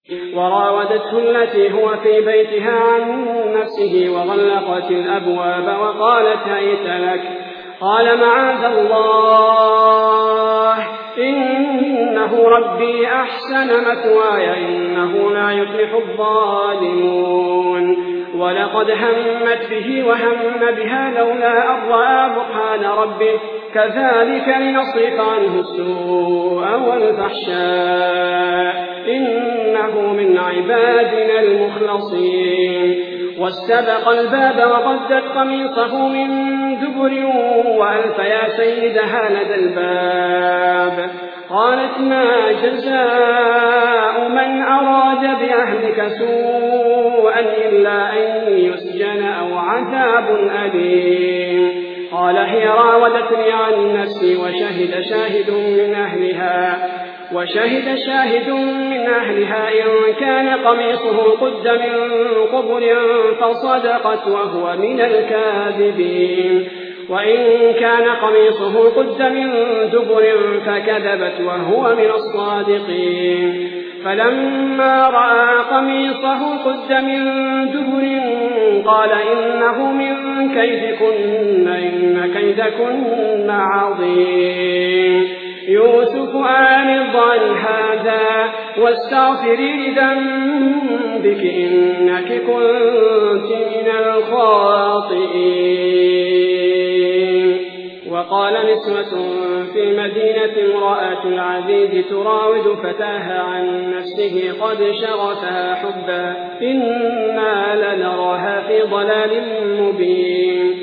وراودته التي هو في بيتها عن نفسه وغلقت الأبواب وقالت هيت لك. قال معاذ الله إنه ربي أحسن مثواي إنه لا يفلح الظالمون. ولقد همت به وهم بها لولا أن رأى برهان ربه كذلك لنصرف عنه السوء والفحشاء إنه من عبادنا المخلصين. واستبق الباب وقدت قميصه من دبر وألف يا سيدها لدى الباب. قالت ما جزاء من أراد بأهلك سوءا إلا أن يسجن أو عذاب أليم. قال هي راودتني عن نفسي وشهد شاهد من أهلها إن كان قميصه قد من قبل فصدقت وهو من الكاذبين وإن كان قميصه قد من دبر فكذبت وهو من الصادقين. فلما رأى قميصه قد من دبر قال إنه من كيدكن إن كيدكن عظيم. يوسف أعرض عن هذا واستغفري لذنبك إنك كنت من الخاطئين. وقال نسوة في المدينة امرأة العزيز تراود فتاها عن نفسه قد شغفها حبا إنا لنراها في ضلال مبين.